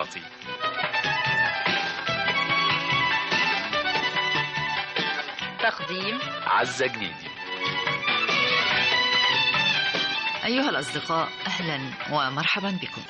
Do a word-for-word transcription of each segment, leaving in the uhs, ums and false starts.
الوسطي. تقديم عزة جنيدي. أيها الأصدقاء، أهلا ومرحبا بكم.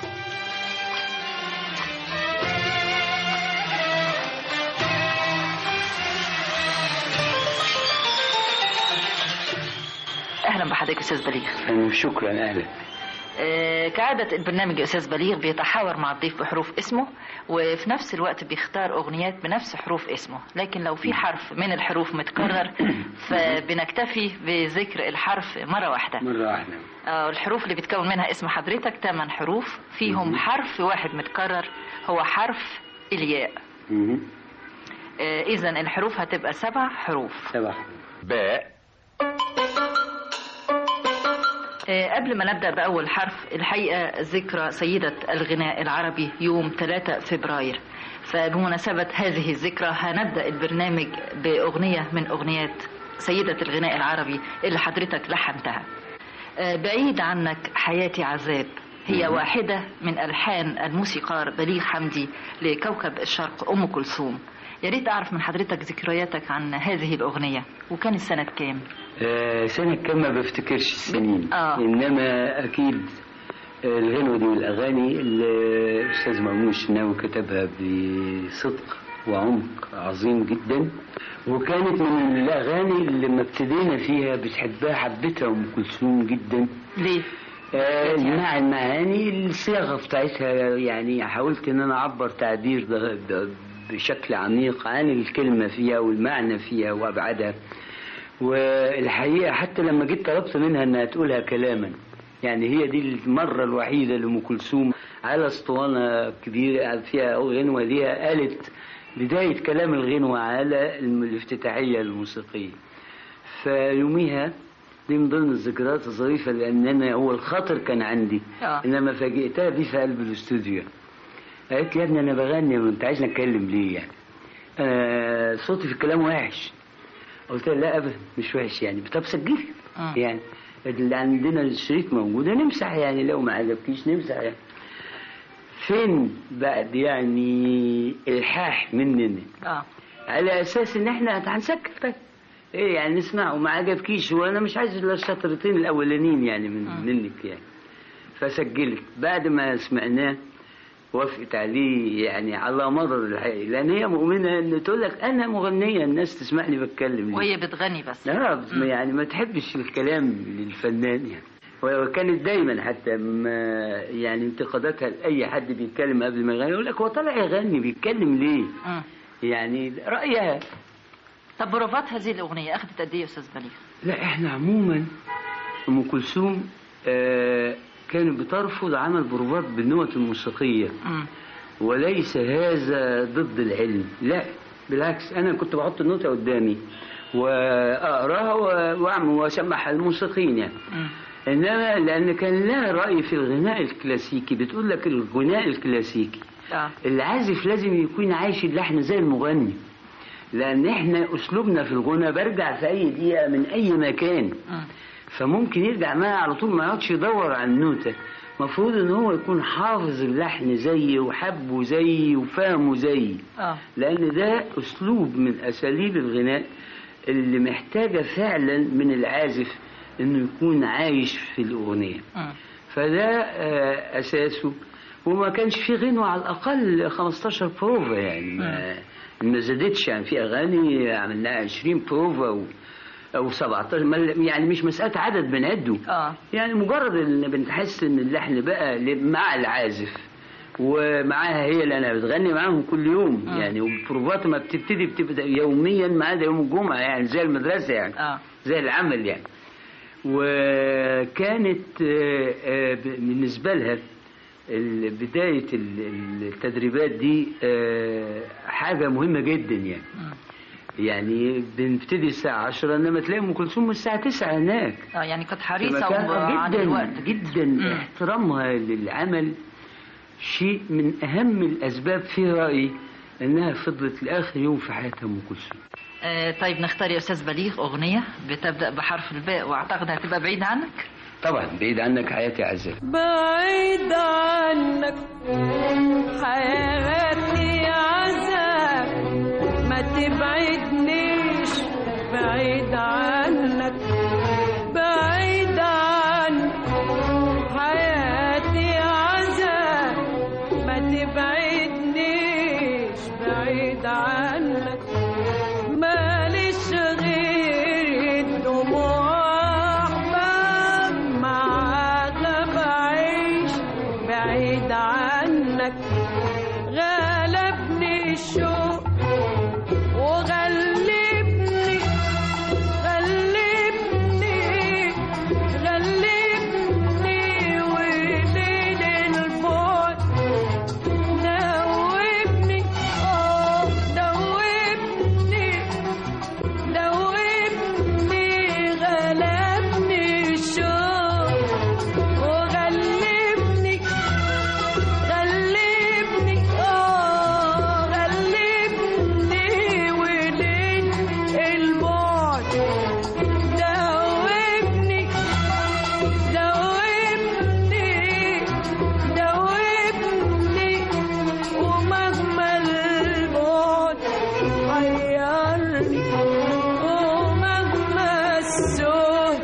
أهلا بحضرتك أستاذ بليغ. شكرا. أهلا. آه كعادة البرنامج أستاذ بليغ بيتحاور مع الضيف بحروف اسمه، وفي نفس الوقت بيختار أغنيات بنفس حروف اسمه، لكن لو في حرف من الحروف متكرر فبنكتفي بذكر الحرف مرة واحدة. مرة واحدة. آه الحروف اللي بتكون منها اسم حضرتك ثمان حروف، فيهم حرف واحد متكرر هو حرف الياء. آه إذن الحروف هتبقى سبع حروف. سبع. باء. قبل ما نبدأ بأول حرف، الحقيقة ذكرى سيدة الغناء العربي يوم ثلاثة فبراير، فبمناسبة هذه الذكرى هنبدأ البرنامج بأغنية من أغنيات سيدة الغناء العربي اللي حضرتك لحنتها. بعيد عنك حياتي عذاب هي واحدة من ألحان الموسيقار بليغ حمدي لكوكب الشرق أم كلثوم. يا ريت أعرف من حضرتك ذكرياتك عن هذه الأغنية، وكانت سنة كام؟ آه سنة كام ما بفتكرش السنين. آه. إنما أكيد الغنوة دي والأغاني اللي الأستاذ مأمون الشناوي كتبها بصدق وعمق عظيم جدا، وكانت من الأغاني اللي لما ابتدينا فيها بتحبها حبتها أم كلثوم جدا. ليه؟ آه مع المعاني الصياغة بتاعتها، يعني حاولت إن أنا أعبر تعبير بشكل عميق عن الكلمة فيها والمعنى فيها وأبعادها. والحقيقة حتى لما جيت طلبت منها أنها تقولها كلاما، يعني هي دي المرة الوحيدة لأم كلثوم على اسطوانة كبيرة فيها غنوة ليها قالت بداية كلام الغنوة على الافتتاحية الموسيقية. فيوميها دي من ضمن الذكريات الظريفة، لأن أنا هو الخاطر كان عندي آه. إنما فاجئتها بيه في قلب الاستوديو. قالت لي يا ابني أنا بغني وأنت عايزني أتكلم ليه يعني؟ آه صوتي في الكلام وحش. قلت لها لا ابدا مش وحش يعني. طب سجلي آه. يعني اللي عندنا الشريط موجوده نمسح يعني، لو ما عجبكيش نمسح يعني. فين بعد يعني الحاح مننا اه على اساس ان احنا هنسكت طيب ايه يعني نسمعه وما عجبكيش، وانا مش عايز الا الشطرتين الاولانيين يعني من آه. منك يعني. فسجلت بعد ما سمعناه وافقت عليه يعني على مدار الحقيقة، لأن هي مؤمنة إن تقول لك أنا مغنية الناس تسمعني بتكلم وهي بتغني بس. لا يعني ما تحبش الكلام للفنان يعني. وكانت دايما حتى ما يعني انتقاداتها لأي حد بيتكلم قبل ما يغني يقول لك هو طالع يغني بيتكلم ليه؟ م. يعني رأيها. طب بروفات هذه الأغنية أخذت قد إيه يا أستاذ بليغ؟ لا إحنا عموما أم كلثوم آه كانت بترفض عمل بروفات بالنوت الموسيقية م. وليس هذا ضد العلم، لا بالعكس. أنا كنت بحط النوتة قدامي وأقراها وأعمل وأسمعها الموسيقيين يعني م. إنما لأن كان لها رأي في الغناء الكلاسيكي، بتقول لك الغناء الكلاسيكي آه. العازف لازم يكون عايش اللحن زي المغني، لأن إحنا أسلوبنا في الغناء برجع في أي دقيقة من أي مكان م. فممكن يرجع معاه على طول ما يقعدش يدور على النوتة. مفروض ان هو يكون حافظ اللحن زيي وحبه زيي وفهمه زيي آه. لان ده اسلوب من اساليب الغناء اللي محتاجة فعلا من العازف انه يكون عايش في الاغنية آه. فده آه اساسه. وما كانش في غنوة على الاقل خمستاشر بروفا يعني ما, ما زادتش يعني. في اغاني عملناها عشرين بروفا و او سبعتاشر يعني مش مسألة عدد بنعده آه. يعني مجرد ان بنحس ان اللحن بقى مع العازف ومعاها هي اللي انا بتغني معاهم كل يوم آه. يعني. والبروفات ما بتبتدي بتبدا يوميا ما عدا يوم الجمعه يعني زي المدرسه يعني آه. زي العمل يعني. وكانت بالنسبه لها بدايه التدريبات دي حاجه مهمه جدا يعني آه. يعني بنبتدي الساعة عشرة انما تلاقي ام كلثوم الساعة تسعة هناك. اه يعني كانت حريصة على الوقت جدا. مم. احترامها للعمل شيء من اهم الاسباب في رأيي انها فضلت لاخر يوم في حياتها ام كلثوم. آه طيب نختار يا استاذ بليغ اغنية بتبدأ بحرف الباء واعتقد هتبقى بعيد عنك. طبعا بعيد عنك حياتي عذاب. بعيد عنك حياتي تبعدنيش بعيد عنك، ماليش غير الدموع أحباب معاها بعيش بعيد عنك. غلبني الشوق وغلبني غلبني غلبني وليل البعد دوبني اه دوبني دوبني. غلبني الشوق وغلبني غلبني اه غلبني وليل البعد دوبني دوبني دوبني. ومهما البعد حيرني ومهما السهل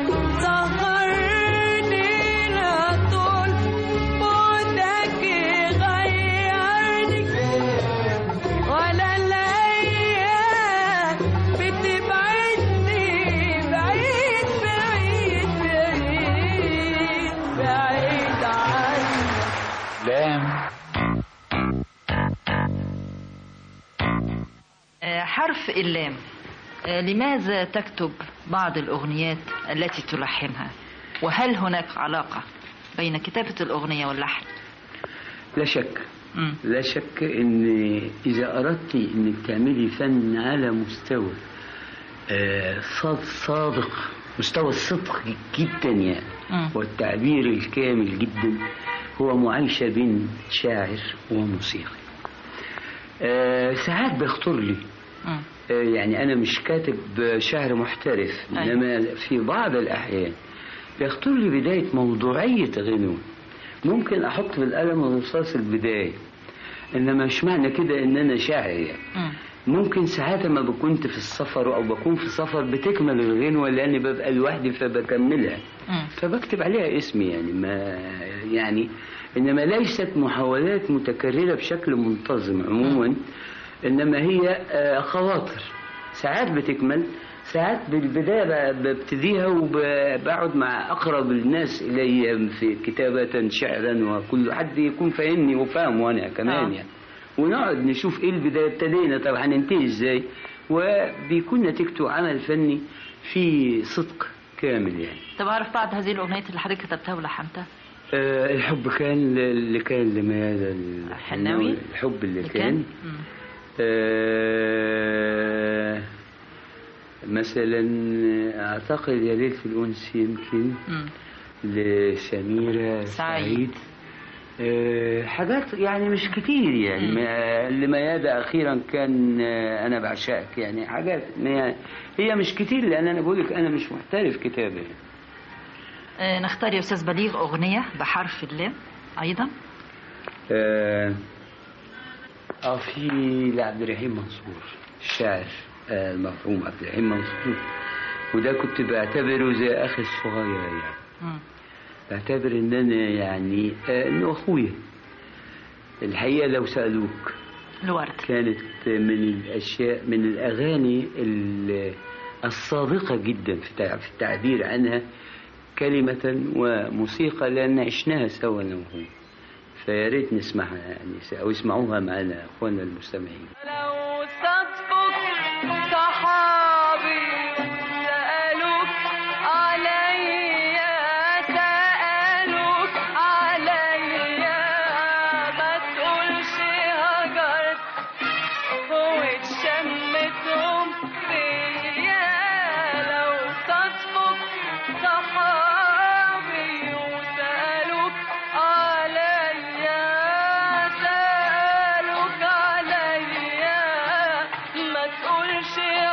سهرني لا طول بعدك يغيرني ولا الأيام بتبعدني بعيد بعيد بعيد بعيد عني. لام. آه، حرف اللام. آه، لماذا تكتب بعض الأغنيات التي تلحنها؟ وهل هناك علاقة بين كتابة الأغنية واللحن؟ لا شك مم. لا شك ان اذا اردت انك تعملي فن على مستوى آه، صاد صادق، مستوى الصدق جدا يعني، مم. والتعبير الكامل جدا، هو معايشة بين شاعر وموسيقي. آه، ساعات بيخطر لي مم. آه، يعني أنا مش كاتب شعر محترف، أيوة. إنما في بعض الأحيان بيخطر لي بداية موضوعية غنوة، ممكن أحط بالقلم الرصاص البداية، إنما مش معنى كده إن أنا شاعر يعني. مم. ممكن ساعات ما بكونت في السفر أو بكون في سفر بتكمل الغنوة لأني ببقى لوحدي فبكملها، مم. فبكتب عليها اسمي يعني، ما يعني إنما ليست محاولات متكررة بشكل منتظم عموما، إنما هي آه، خواطر ساعات بتكمل، ساعات بالبداية ببتديها وبقعد مع أقرب الناس إلي في كتابة شعرا، وكل حد يكون فاهمني وفاهم وأنا كمان آه. يعني، ونقعد نشوف إيه البداية ابتدينا طب هننتهي إزاي، وبيكون نتيجته عمل فني في صدق كامل يعني. طب أعرف بعض هذه الأغنيات اللي حضرتك كتبتها ولحنتها؟ أه الحب كان اللي كان لميادة الحناوي. الحب اللي, اللي كان, كان. أه مثلا أعتقد يا ليلة الأنس يمكن مم. لسميرة سعيد. سعيد. أه حاجات يعني مش كتير يعني، مم. ما- لميادة أخيرا كان آه، أنا بعشقك، يعني حاجات ما- هي مش كتير لأن أنا بقولك أنا مش محترف كتابة. آه، نختار يا أستاذ بليغ أغنية بحرف اللام أيضا. آه آه، في لعبد الرحيم منصور الشاعر آه المرحوم عبد الرحيم منصور، وده كنت بعتبره زي أخي الصغير يعني، مم. بعتبر إن أنا يعني آه إنه أخويا. الحقيقة لو سألوك الورد. كانت من الأشياء من الأغاني ال- الصادقة جدا في التع- في التعبير عنها كلمة وموسيقى، لأن عشناها سوا أنا وهو، فيا ريت نسمعها يعني أو يسمعوها معنا أخواننا المستمعين. لو صدفك صحابي سألوك عليا سألوك عليا ما تقولش هجرت واتشمتهم فيا. لو صدفك صحابي وسألوك عليا سألوك عليا ما تقولش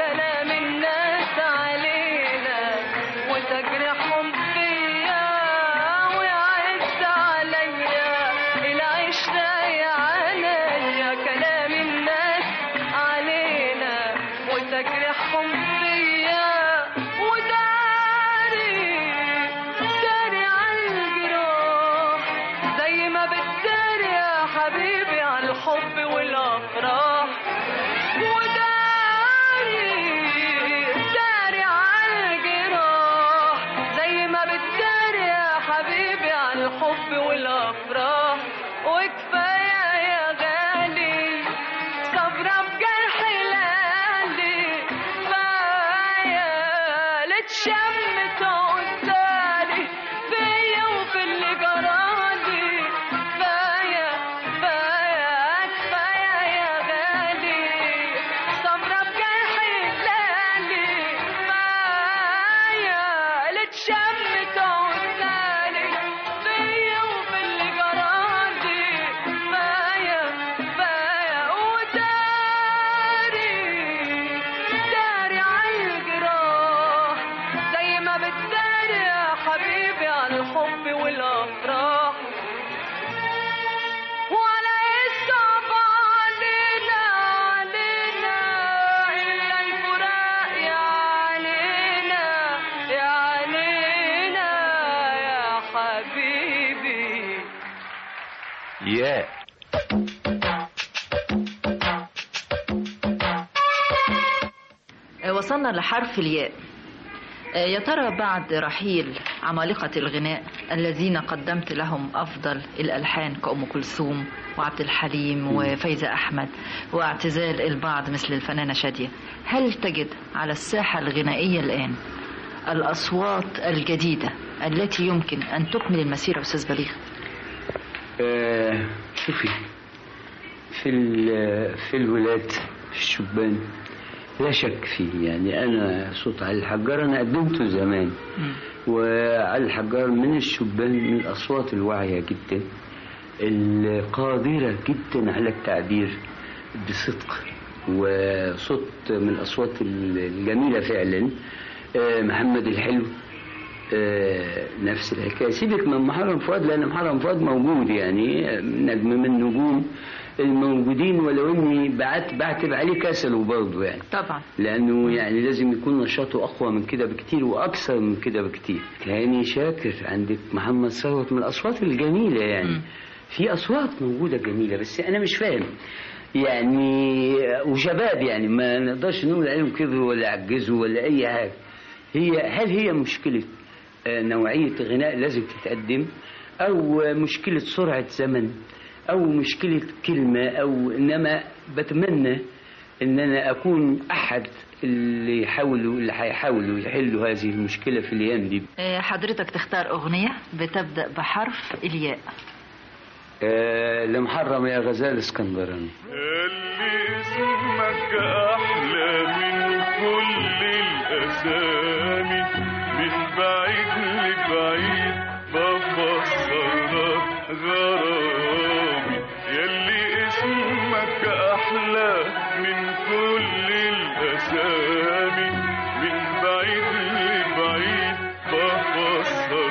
كلام الناس علينا وتجرحهم فيا ويعز عليا العشرة يا عينيا كلام الناس علينا وتجرحهم فيا وداري داري عالجراح زي ما بتداري يا حبيبي عالحب والافراح وداري داري عالجراح زي ما بتداري يا حبيبي عالحب والافراح وكفايه يا غالي صبرا بجرح لالي كفايه لتشمت قدامي فيا وفي اللي جرالي كفايه كفايه كفايه يا غالي صبرا بجرح لالي كفايه لتشمت قدامي فيا وفي اللي جرالي كفايه كفايه وداري داري عالجراح زي ما بتداري يا حبيبي عالحب والافراح ولا يصعب علينا علينا الا الفراق يا علينا يا علينا يا حبيبي ياء. آه، وصلنا لحرف الياء. آه، يا ترى بعد رحيل عمالقة الغناء الذين قدمت لهم أفضل الألحان كأم كلثوم وعبد الحليم وفايزة أحمد واعتزال البعض مثل الفنانة شادية، هل تجد على الساحة الغنائية الآن الأصوات الجديدة التي يمكن أن تكمل المسيرة أستاذ بليغ؟ آه شوفي، في ال- في الولاد في الشبان لا شك فيه. يعني أنا صوت علي الحجار أنا قدمته زمان، وعلي الحجار من الشبان من الأصوات الواعية جدا القادرة جدا على التعبير بصدق، وصوت من الأصوات الجميلة فعلا. آه محمد الحلو آه نفس الحكاية. سيبك من محرم فؤاد لأن محرم فؤاد موجود، يعني نجم من نجوم الموجودين، ولو اني بعت بعتب عليه كسل برضه يعني طبعا، لانه يعني لازم يكون نشاطه اقوى من كده بكتير واكثر من كده بكتير. هاني شاكر، عندك محمد ثروت من الاصوات الجميله يعني م. في اصوات موجوده جميله، بس انا مش فاهم يعني، وشباب يعني ما نقدرش نقول عليهم كبروا ولا عجزوا ولا اي حاجه. هي هل هي مشكله نوعيه غناء لازم تتقدم، او مشكله سرعه زمن، او مشكله كلمه، او انما بتمنى ان انا اكون احد اللي يحاولوا اللي هيحاولوا يحلوا هذه المشكله في الايام دي. حضرتك تختار اغنيه بتبدا بحرف الياء. أه لمحرم يا غزال اسكندراني. اللي اسمك احلى من كل الاسامي، من بعيد لبعيد بفسر غرامي. يلي اسمك احلى من كل الاسامي، من بعيد لبعيد بفسر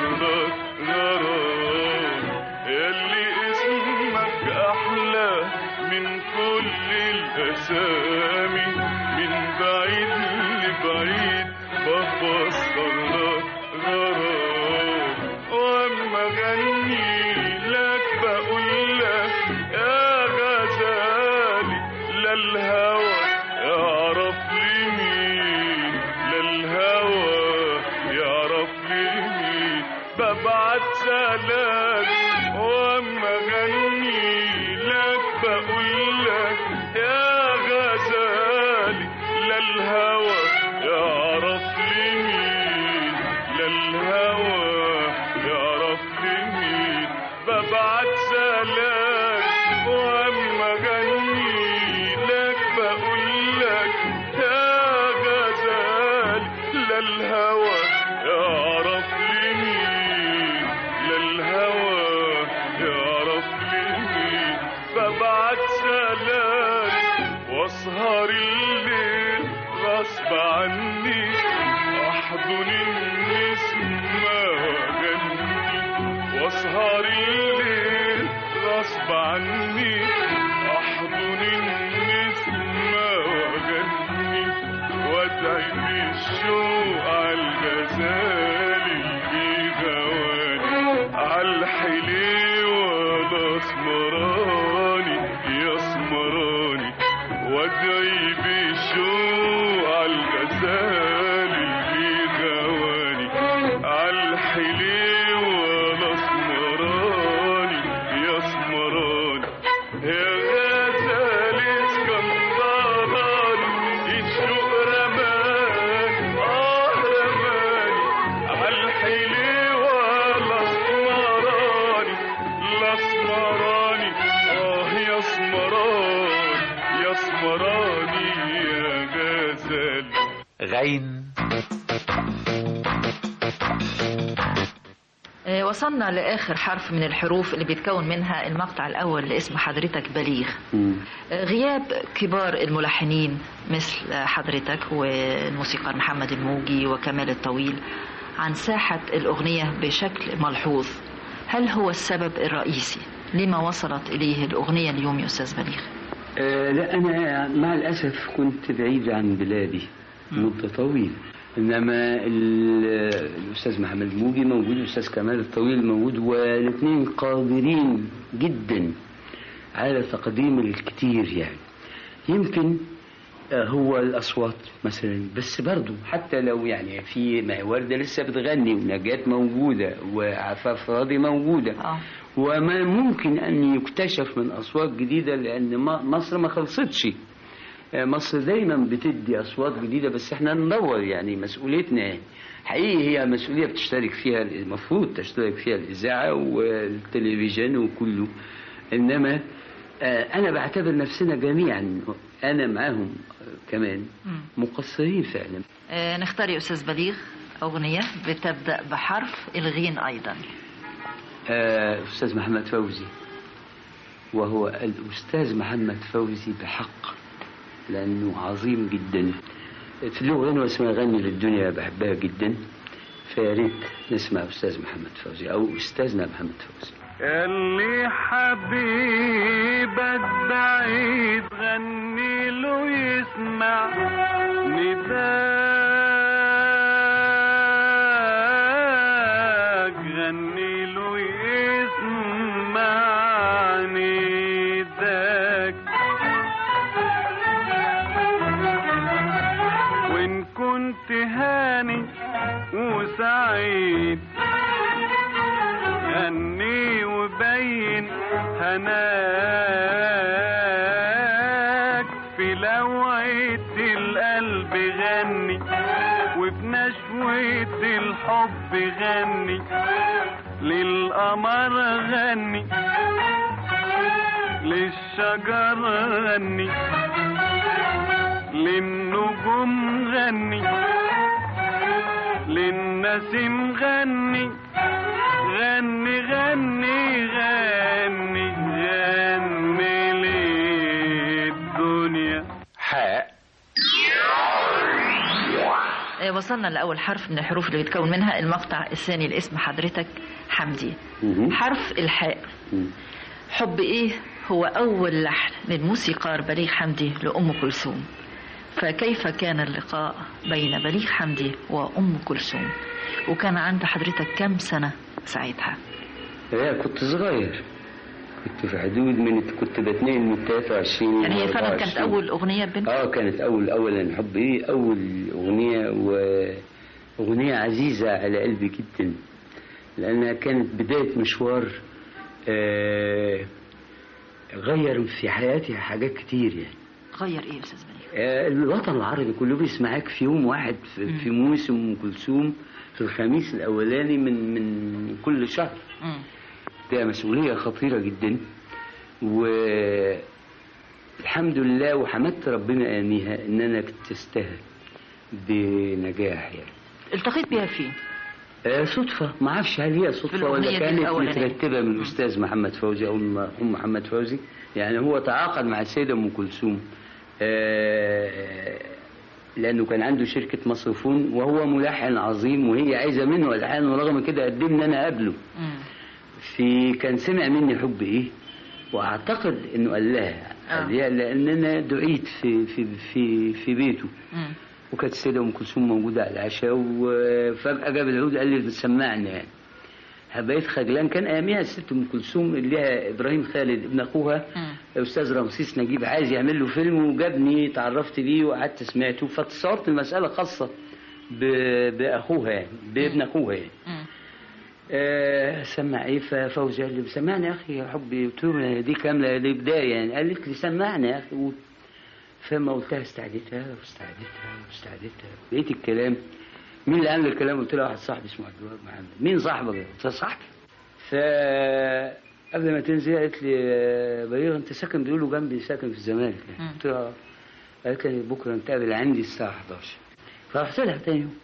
غرامي. يلي اسمك احلى من كل الاسامي، من بعيد لبعيد بفسر غرامي. واما غني لك بقول لك يا غزالي، لا الهوى يعرف لي مين، لا الهوى يعرف لي مين. ببعت سلام واما غني لك بقول لك يا غزالي، لا الهوى يعرف لي مين، لا الهوى يعرف لي مين. ببعت سلام واما غني لك بقول لك يا غزالي، لا الهوى يعرف لي مين، لا الهوى يعرف لي مين. ببعت سلام واسهر الليل غصب عني احضن النسمة واغني واسهر الليل غصب عني احضن النسمة واغني وادعي بالشوق عالغزال اللي غواني عالحليوة الاسمراني يا اسمراني وادعي بالشوق عالغزال اللي غواني عالحليوة الاسمراني يا اسمراني يا غزال اسكندراني الشوق رماني اه رماني عالحليوة الاسمراني الاسمراني اه يا اسمراني يا اسمراني يا غزال. غين. آه، وصلنا لآخر حرف من الحروف اللي بيتكون منها المقطع الأول لاسم حضرتك بليغ. آه، غياب كبار الملحنين مثل حضرتك والموسيقار محمد الموجي وكمال الطويل عن ساحة الأغنية بشكل ملحوظ، هل هو السبب الرئيسي لما وصلت إليه الأغنية اليوم يا أستاذ بليغ؟ آه لا، أنا مع الأسف كنت بعيد عن بلادي مدة طويلة، إنما الأستاذ محمد الموجي موجود، الأستاذ كمال الطويل موجود، والاثنين قادرين جدا على تقديم الكثير. يعني يمكن هو الأصوات مثلا، بس برضو حتى لو يعني في ما وردة لسه بتغني ونجاة موجودة وعفاف راضي موجودة آه. وما ممكن أن يكتشف من أصوات جديدة، لأن مصر ما خلصتش. مصر دايما بتدي أصوات جديدة، بس احنا ندور. يعني مسؤوليتنا حقيقي هي مسؤولية بتشترك فيها، المفروض تشترك فيها الإذاعة والتلفزيون وكله، إنما أنا بعتبر نفسنا جميعا أنا معاهم كمان مقصرين فعلا. آه نختار يا أستاذ بليغ أغنية بتبدأ بحرف الغين أيضا. آه أستاذ محمد فوزي، وهو الأستاذ محمد فوزي بحق، لأنه عظيم جدا. في له غنوة اسمها غني للدنيا بحبها جدا، فياريت نسمع أستاذ محمد فوزي أو أستاذنا محمد فوزي. اللي حبيبك بعيد غني له يسمع نداك، غني له يسمع نداك، وإن كنت هاني وسعيد غني وبين هناك، في لوعة القلب غني وفي نشوة الحب غني، للقمر غني للشجر غني للنجوم غني للنسيم غني، غني غني غني غني للدنيا. حاء. وصلنا لأول حرف من الحروف اللي بيتكون منها المقطع الثاني لاسم حضرتك حمدي. حرف الحاء. حب إيه هو أول لحن للموسيقار بليغ حمدي لأم كلثوم، فكيف كان اللقاء بين بليغ حمدي وأم كلثوم، وكان عند حضرتك كم سنة ساعتها؟ لا كنت صغير، كنت في حدود من كنت بتنقل من ثلاثة وعشرين. يعني هي فعلا كانت أول أغنية بنت؟ اه كانت أول أولا حب إيه أول أغنية، وأغنية عزيزة على قلبي جدا، لأنها كانت بداية مشوار آه غير في حياتي حاجات كتير. يعني غير إيه يا أستاذ بليغ؟ آه الوطن العربي كله بيسمعك في يوم واحد في, في موسم أم كلثوم في الخميس الأولاني من من كل شهر. م. ده مسؤولية خطيرة جدا، والحمد لله وحمدت ربنا آنيها إن أنا كنت أستاهل بنجاح. يعني التقيت بها فين؟ آه صدفة، ما عارفش هل هي صدفة ولا كانت مترتبة من الأستاذ محمد فوزي أو المرحوم محمد فوزي. يعني هو تعاقد مع السيدة أم كلثوم آه لأنه كان عنده شركة مصروفون وهو ملحن عظيم وهي عايزة منه ألحان، ورغم كده قدمني أنا قبله. في كان سمع مني حب إيه، وأعتقد إنه قال لها آه. لأن أنا دعيت في في في في بيته. مم. وكانت السيدة أم كلثوم موجودة على العشاء، وفجأة جاب العود قال لي بتسمعني يعني. بقيت خجلان. كان اياميها الست ام كلثوم اللي لها ابراهيم خالد ابن اخوها الاستاذ رمسيس نجيب عايز يعمل له فيلم، وجابني تعرفت بيه وقعدت سمعته، فتصورت المساله خاصه ب- باخوها يعني بابن اخوها يعني. آه سمع ايه؟ ففوزي قال لي سمعني يا اخي يا حبي. قلت له دي كامله دي بدايه يعني. قالت لي سمعني يا اخي قول. فما قلتها استعدتها واستعدتها واستعدتها بقيت الكلام. مين اللي عمل الكلام؟ قلت له واحد صاحبي اسمه عبد الوهاب محمد. مين صاحبك؟ قلت له صاحبي. فقبل ما تنزل قالت لي بليغ انت ساكن؟ بيقولوا جنبي ساكن في الزمالك يعني. قلت لها قالت لي بكره نتقابل عندي الساعه احداشر. فرحت لها تاني يوم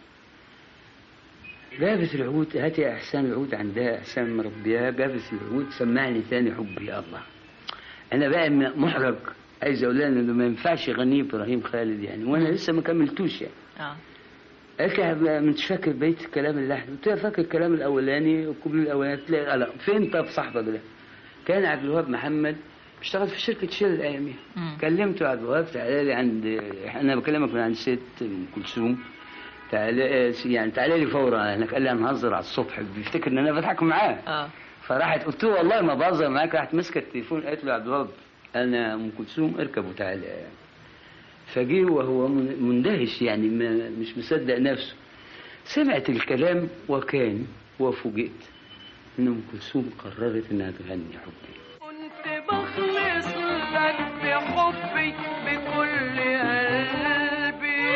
جابت العود. هاتي يا احسان العود عندها، احسان مربيها. جابت العود سمعني ثاني حبي يا الله. انا بقى محرج عايز اقول لها انه ما ينفعش يغنيه ابراهيم خالد يعني، وانا لسه ما كملتوش يعني. اه قالت لي مش فاكر بيت الكلام اللحن. قلت لها فاكر الكلام الاولاني والكوبل الاولاني. قلت لها لا فين طب صاحبك ده؟ كان عبد الوهاب محمد بيشتغل في شركه شيل الاياميه. كلمته عبد الوهاب تعالى لي عند، انا بكلمك من عند ست ام كلثوم، تعالى يعني تعالى لي فورا هناك. قال لي انا هنهزر على الصبح، بيفتكر ان انا بضحك معاه. اه فراحت قلت له والله ما بهزر معاك. راحت ماسكه التليفون قالت له عبد الوهاب انا ام كلثوم اركب وتعالى يعني. فجي وهو مندهش يعني مش مصدق نفسه. سمعت الكلام وكان وفوجئت ان ام كلثوم قررت انها تغني حبي. كنت بخلص لك بحبي بكل قلبي،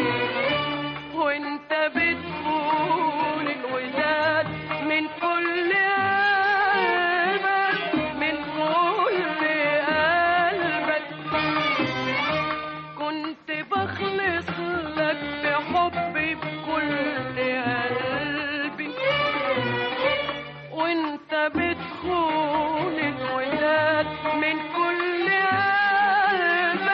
وانت بتقول الوداد من كل قلبك من كل قلبك. كنت بخلص لك بحبي بكل قلبي، وانت بتخون الوداد من كل قلبك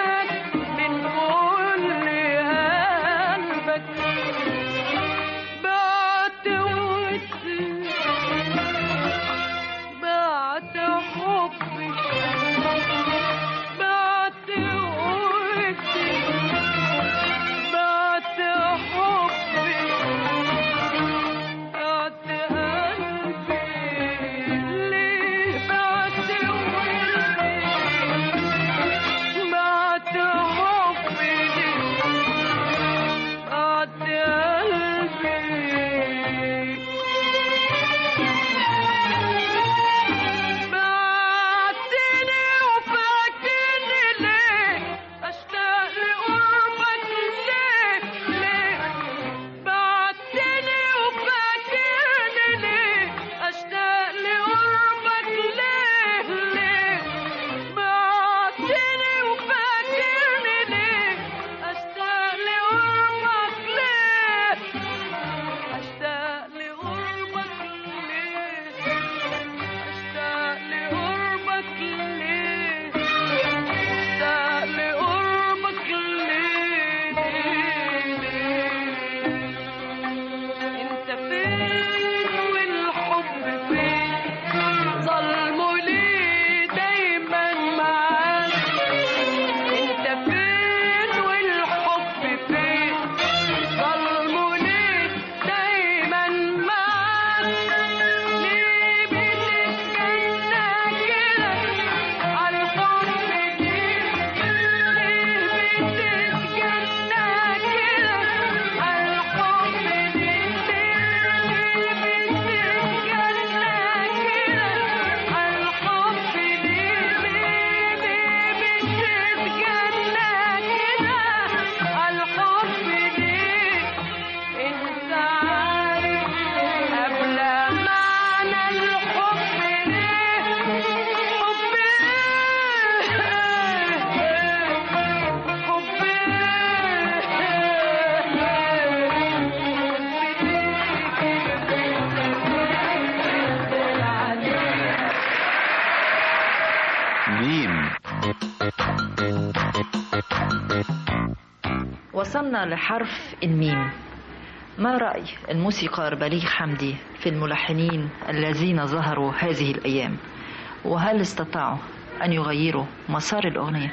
وصلنا لحرف الميم. ما رأي الموسيقار بليغ حمدي في الملحنين الذين ظهروا هذه الأيام، وهل استطاعوا أن يغيروا مسار الأغنية؟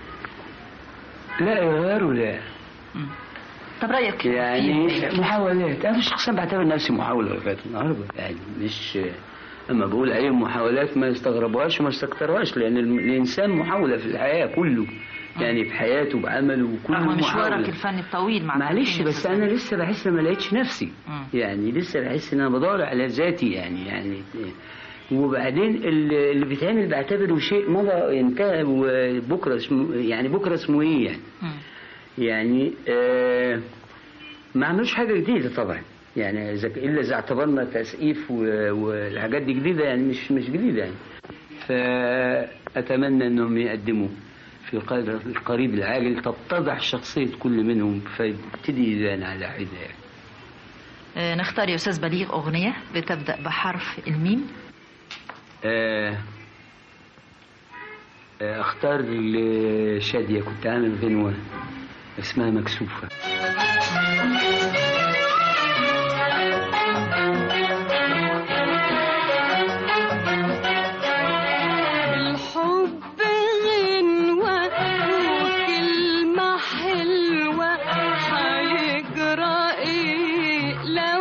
لا يغيروا لا. مم. طب رأيك يعني فيه؟ محاولات. أنا شخصيا بعتبر نفسي محاولة لغاية النهارده، يعني مش أما بقول عليهم محاولات ما يستغربوهاش وما يستكتروهاش، لأن الإنسان محاولة في الحياة كله، يعني في حياته بعمله وكله رغم محاولة. مشوارك الفني الطويل مع معلش بس أنا لسه بحس ما لقيتش نفسي. مم. يعني لسه بحس إن أنا بدور على ذاتي يعني يعني وبعدين اللي اللي بيتعمل بعتبره شيء مضى انتهى، وبكره اسمه يعني بكره اسمه ايه يعني مم. يعني آه ما عملوش حاجه جديده طبعا، يعني اذا الا اذا اعتبرنا تسقيف و- والحاجات دي جديده، يعني مش مش جديده يعني. فاتمنى انهم يقدموا في القدر القريب العاجل تتضح شخصيه كل منهم فيبتدي يبان على حده يعني. آه، نختار يا أستاذ بليغ أغنية بتبدأ بحرف الميم. آه آه اختار لشادية، كنت عامل غنوة اسمها مكسوفة. الحب غنوة وكلمة حلوة، هيجرى ايه لو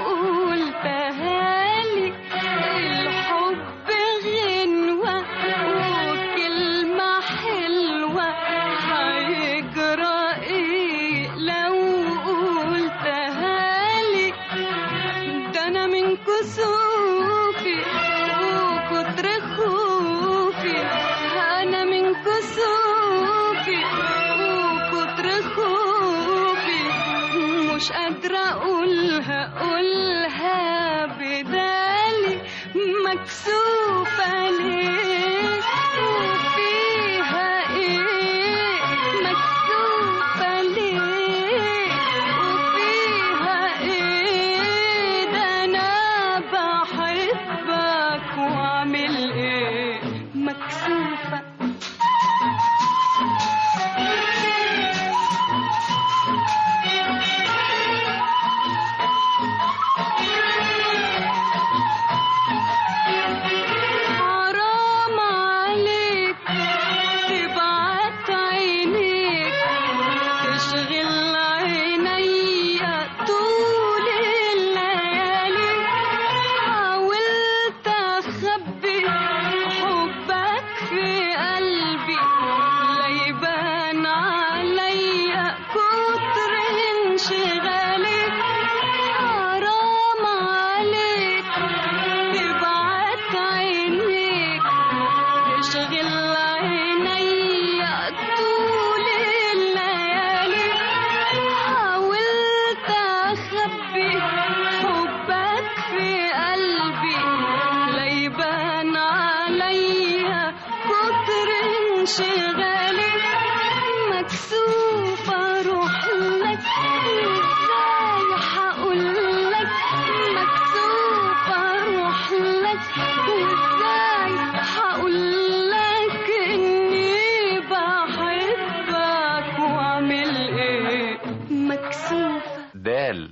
قلتها لي؟ الحب غنوة وكلمة حلوة، هيجرى ايه لو قلتها لي؟ ده انا من كسوفي وكتر خوفي، انا من كسوفي وكتر خوفي، مش قادرة اقولها اقولها بدالي، مكسوفة ليه وفيها ايه؟ مكسوفة ليه وفيها ايه؟ ده انا بحبك واعمل ايه؟ مكسوفة. حرام عليك تبعت عينيك، تشغل عينيا طول الليالي، حاولت اخبي حبك في قلبي، لا يبان عليا كتر انشغالي. حرام عليك تبعت عينيك، تشغل عينيا طول الليالي، حاولت اخبي حبك في قلبي، لا يبان عليا كتر انشغالي. مكسوفة اروح لك ازاي هقول لك؟ مكسوفة اروح لك وازاي هقول لك اني بحبك واعمل ايه؟ مكسوفة. دال.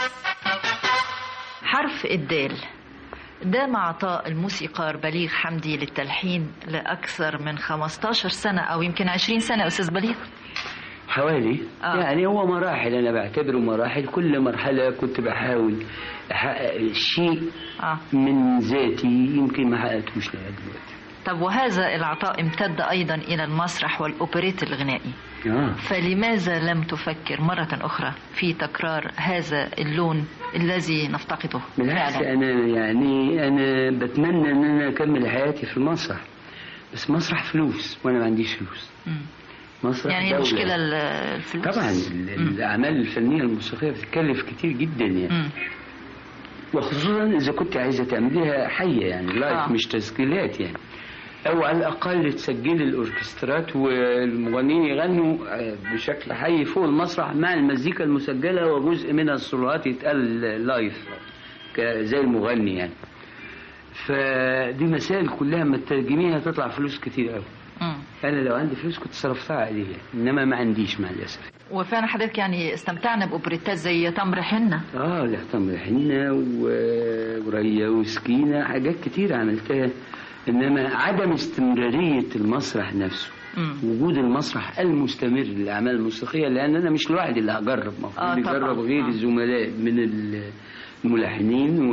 حرف الدال ده مع عطاء الموسيقار بليغ حمدي للتلحين لأكثر من خمستاشر سنة أو يمكن عشرين سنة. أستاذ بليغ حوالي آه. يعني هو مراحل، أنا بعتبره مراحل، كل مرحلة كنت بحاول أحقق شيء آه. من ذاتي يمكن ما حققتوش لغاية دلوقتي. طب وهذا العطاء امتد أيضا إلى المسرح والأوبريت الغنائي، آه. فلماذا لم تفكر مرة أخرى في تكرار هذا اللون الذي نفتقده؟ بالعكس فعلاً. أنا يعني أنا بتمنى إن أنا أكمل حياتي في المسرح، بس مسرح فلوس وأنا ما عنديش فلوس. مم. مسرح يعني دولة. المشكلة الفلوس طبعا ال- مم. الأعمال الفنية الموسيقية بتتكلف كتير جدا يعني، مم. وخصوصا إذا كنت عايزة تعمليها حية يعني لايف، آه. مش تسجيلات يعني، أو على الأقل تسجلي الأوركسترات والمغنيين يغنوا بشكل حي فوق المسرح مع المزيكا المسجلة، وجزء من الصلوات يتقال لايف زي المغني يعني. فدي مسائل كلها ما تترجميها تطلع فلوس كتير قوي. مم. أنا لو عندي فلوس كنت صرفتها عليها، إنما ما عنديش مع الأسف. وفعلا حضرتك يعني استمتعنا بأوبريتات زي تمر حنة. اه لا تمر حنة وريا وسكينة، حاجات كتير عملتها، انما عدم استمرارية المسرح نفسه. مم. وجود المسرح المستمر للأعمال الموسيقية، لأن أنا مش لوحدي اللي هجرب، المفروض يجرب غير الزملاء من الملحنين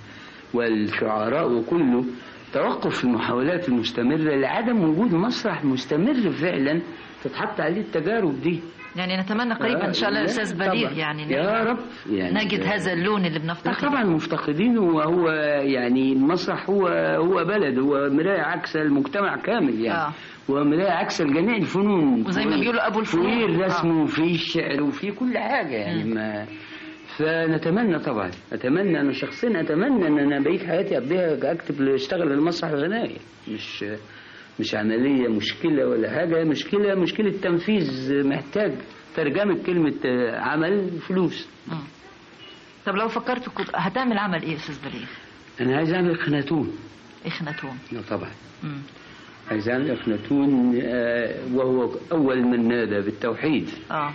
والشعراء وكله. توقف المحاولات المستمرة لعدم وجود مسرح مستمر فعلا تتحط عليه التجارب دي. يعني نتمنى قريبا ان شاء الله الاستاذ بليغ يعني يا رب يعني نجد هذا اللون اللي بنفتقده. طبعا مفتقدينه، وهو يعني المسرح هو هو بلد، هو مراية عكس المجتمع كامل يعني. آه. ومراية عكس جميع الفنون، وزي ما بيقولوا ابو الفنون، في الرسم آه. وفي الشعر وفي كل حاجة يعني. م. ما فنتمنى طبعا، اتمنى انا شخصيا اتمنى ان انا بقيت حياتي اقضيها اكتب اشتغل المسرح الغنائي، مش مش عملية مشكلة ولا حاجة، مشكلة مشكلة تنفيذ، محتاج ترجمة كلمة عمل فلوس. م. طب لو فكرت كنت هتعمل عمل ايه يا استاذ بليغ؟ انا عايز اعمل اخناتون. اخناتون؟ لا طبعا. م. عايز اعمل اخناتون، وهو اول من نادى بالتوحيد. اه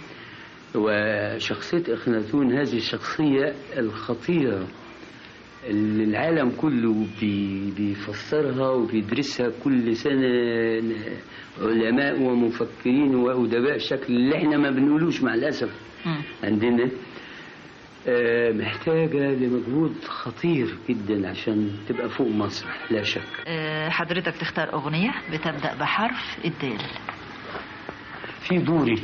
وشخصية اخناتون هذه الشخصية الخطيرة اللي العالم كله بي بيفسرها وبيدرسها كل سنة علماء ومفكرين وأدباء شكل اللي احنا ما بنقولوش مع الأسف. م. عندنا آه محتاجة لمجهود خطير جدا عشان تبقى فوق مسرح لا شك. آه حضرتك تختار أغنية بتبدأ بحرف الدال. في دوري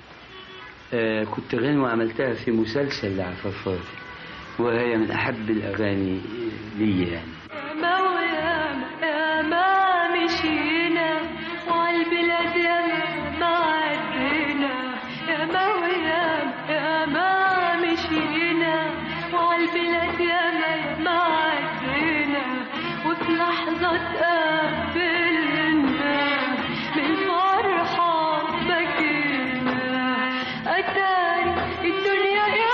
آه كنت غنوة وعملتها في مسلسل لعفافاتي، وهي من أحب الأغاني لي يعني. يا مويا يا ما مشينا والبلاد يا ما عدينا، يا مويا يا ما مشينا والبلاد يا ما عدينا، وفي لحظة تقابلنا من فرحة بكينا، أتاري الدنيا يا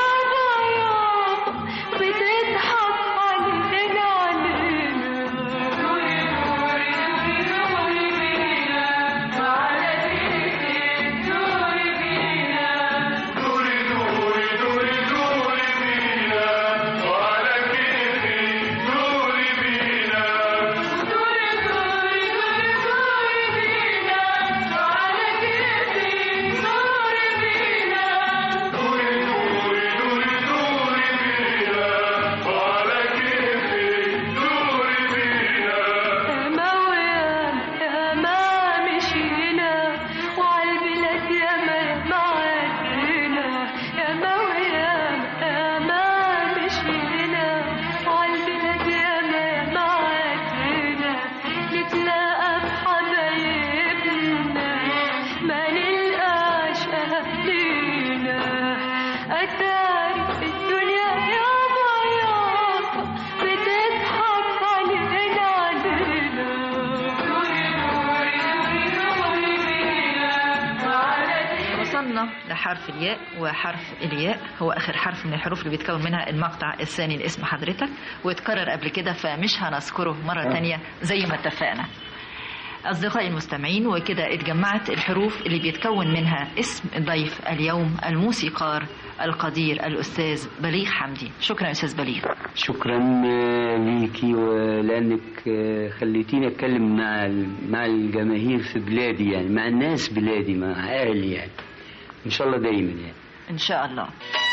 لحرف الياء، وحرف الياء هو آخر حرف من الحروف اللي بيتكون منها المقطع الثاني لاسم حضرتك، واتكرر قبل كده فمش هنذكره مرة تانية زي ما اتفقنا. أصدقائي المستمعين، وكده اتجمعت الحروف اللي بيتكون منها اسم ضيف اليوم الموسيقار القدير الأستاذ بليغ حمدي. شكرا يا أستاذ بليغ. شكرا ليكي، ولأنك خليتيني أتكلم مع مع الجماهير في بلادي، يعني مع الناس بلادي، مع أهلي يعني. إن شاء الله دايما يعني. إن شاء الله.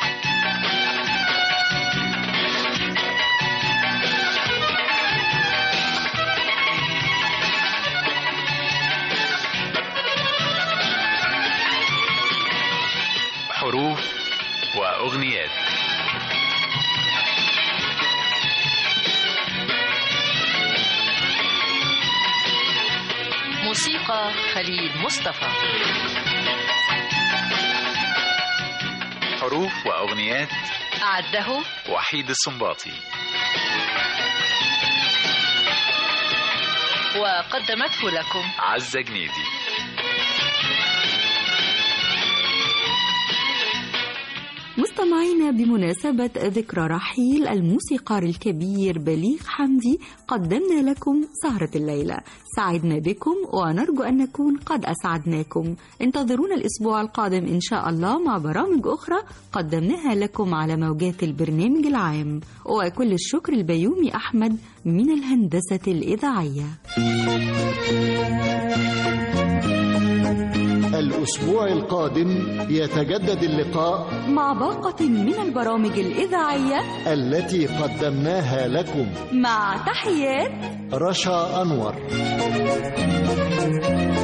حروف وأغنيات. موسيقى خليل مصطفى. حروف وأغنيات أعده وحيد السنباطي، وقدمته لكم عزة جنيدي. مستمعينا، بمناسبة ذكرى رحيل الموسيقار الكبير بليغ حمدي قدمنا لكم سهرة الليلة. سعدنا بكم ونرجو أن نكون قد أسعدناكم. انتظرونا الأسبوع القادم إن شاء الله مع برامج أخرى قدمناها لكم على موجات البرنامج العام. وكل الشكر البيومي أحمد من الهندسة الإذاعية. الأسبوع القادم يتجدد اللقاء مع باقة من البرامج الإذاعية التي قدمناها لكم، مع تحيات رشا أنور.